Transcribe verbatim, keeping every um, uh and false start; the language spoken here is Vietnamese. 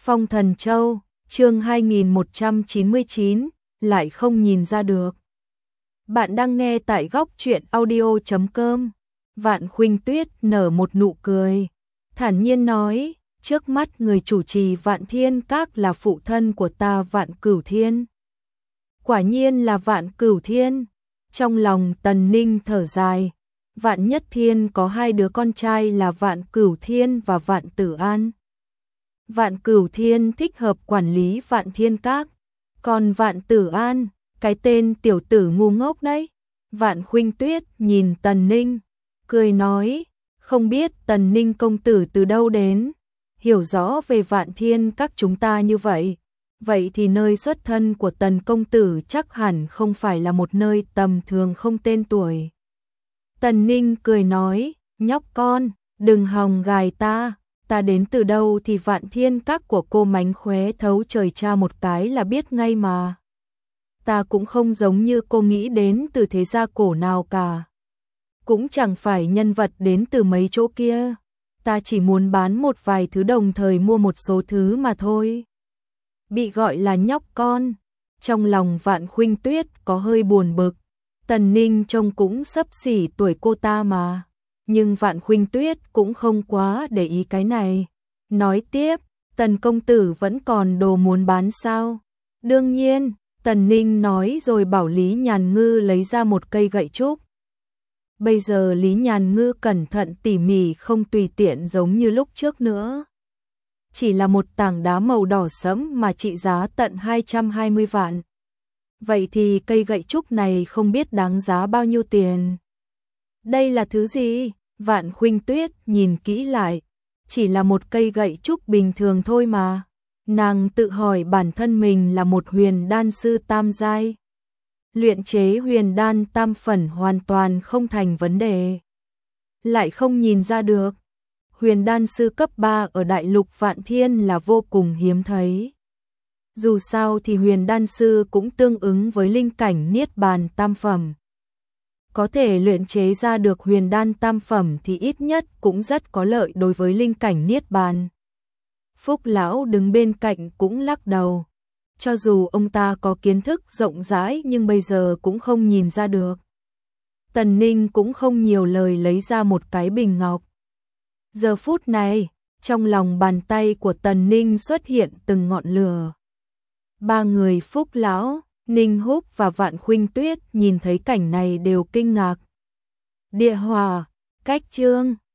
Phong Thần Châu, chương hai nghìn một trăm chín mươi chín, lại không nhìn ra được. Bạn đang nghe tại góc truyện audio chấm com. Vạn Khuynh Tuyết nở một nụ cười, thản nhiên nói, trước mắt người chủ trì Vạn Thiên Các là phụ thân của ta Vạn Cửu Thiên. Quả nhiên là Vạn Cửu Thiên. Trong lòng Tần Ninh thở dài, Vạn Nhất Thiên có hai đứa con trai là Vạn Cửu Thiên và Vạn Tử An. Vạn Cửu Thiên thích hợp quản lý Vạn Thiên Các, còn Vạn Tử An, cái tên tiểu tử ngu ngốc đấy. Vạn Khuynh Tuyết nhìn Tần Ninh, cười nói, không biết Tần Ninh công tử từ đâu đến, hiểu rõ về Vạn Thiên Các chúng ta như vậy. Vậy thì nơi xuất thân của Tần công tử chắc hẳn không phải là một nơi tầm thường không tên tuổi. Tần Ninh cười nói, nhóc con, đừng hòng gài ta, ta đến từ đâu thì Vạn Thiên Các của cô mánh khóe thấu trời tra một cái là biết ngay mà. Ta cũng không giống như cô nghĩ đến từ thế gia cổ nào cả. Cũng chẳng phải nhân vật đến từ mấy chỗ kia. Ta chỉ muốn bán một vài thứ đồng thời mua một số thứ mà thôi. Bị gọi là nhóc con, trong lòng Vạn Khuynh Tuyết có hơi buồn bực. Tần Ninh trông cũng xấp xỉ tuổi cô ta mà. Nhưng Vạn Khuynh Tuyết cũng không quá để ý cái này. Nói tiếp, Tần công tử vẫn còn đồ muốn bán sao? Đương nhiên, Tần Ninh nói rồi bảo Lý Nhàn Ngư lấy ra một cây gậy trúc. Bây giờ Lý Nhàn Ngư cẩn thận tỉ mỉ không tùy tiện giống như lúc trước nữa. Chỉ là một tảng đá màu đỏ sẫm mà trị giá tận hai trăm hai mươi vạn. Vậy thì cây gậy trúc này không biết đáng giá bao nhiêu tiền. Đây là thứ gì? Vạn Khuynh Tuyết nhìn kỹ lại, chỉ là một cây gậy trúc bình thường thôi mà. Nàng tự hỏi bản thân mình là một huyền đan sư tam giai. Luyện chế huyền đan tam phẩm hoàn toàn không thành vấn đề. Lại không nhìn ra được. Huyền đan sư cấp ba ở đại lục Vạn Thiên là vô cùng hiếm thấy. Dù sao thì huyền đan sư cũng tương ứng với linh cảnh niết bàn tam phẩm. Có thể luyện chế ra được huyền đan tam phẩm thì ít nhất cũng rất có lợi đối với linh cảnh niết bàn. Phúc lão đứng bên cạnh cũng lắc đầu. Cho dù ông ta có kiến thức rộng rãi nhưng bây giờ cũng không nhìn ra được. Tần Ninh cũng không nhiều lời lấy ra một cái bình ngọc. Giờ phút này, trong lòng bàn tay của Tần Ninh xuất hiện từng ngọn lửa. Ba người Phúc lão, Ninh Húc và Vạn Khuynh Tuyết nhìn thấy cảnh này đều kinh ngạc. Địa hỏa, cách chương